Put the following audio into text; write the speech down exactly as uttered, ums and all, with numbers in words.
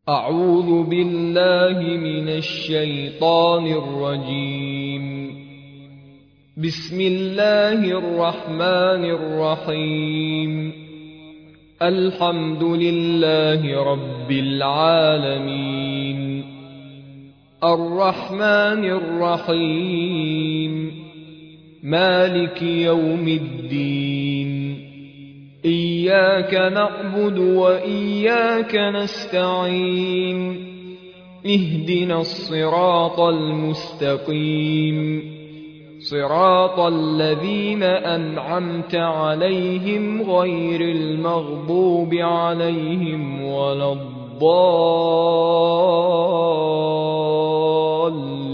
أعوذ بالله من الشيطان الرجيم. بسم الله الرحمن الرحيم. الحمد لله رب العالمين. الرحمن الرحيم. مالك يوم الدين. إياك نعبد وإياك نستعين. اهدنا الصراط المستقيم، صراط الذين أنعمت عليهم غير المغضوب عليهم ولا الضالين.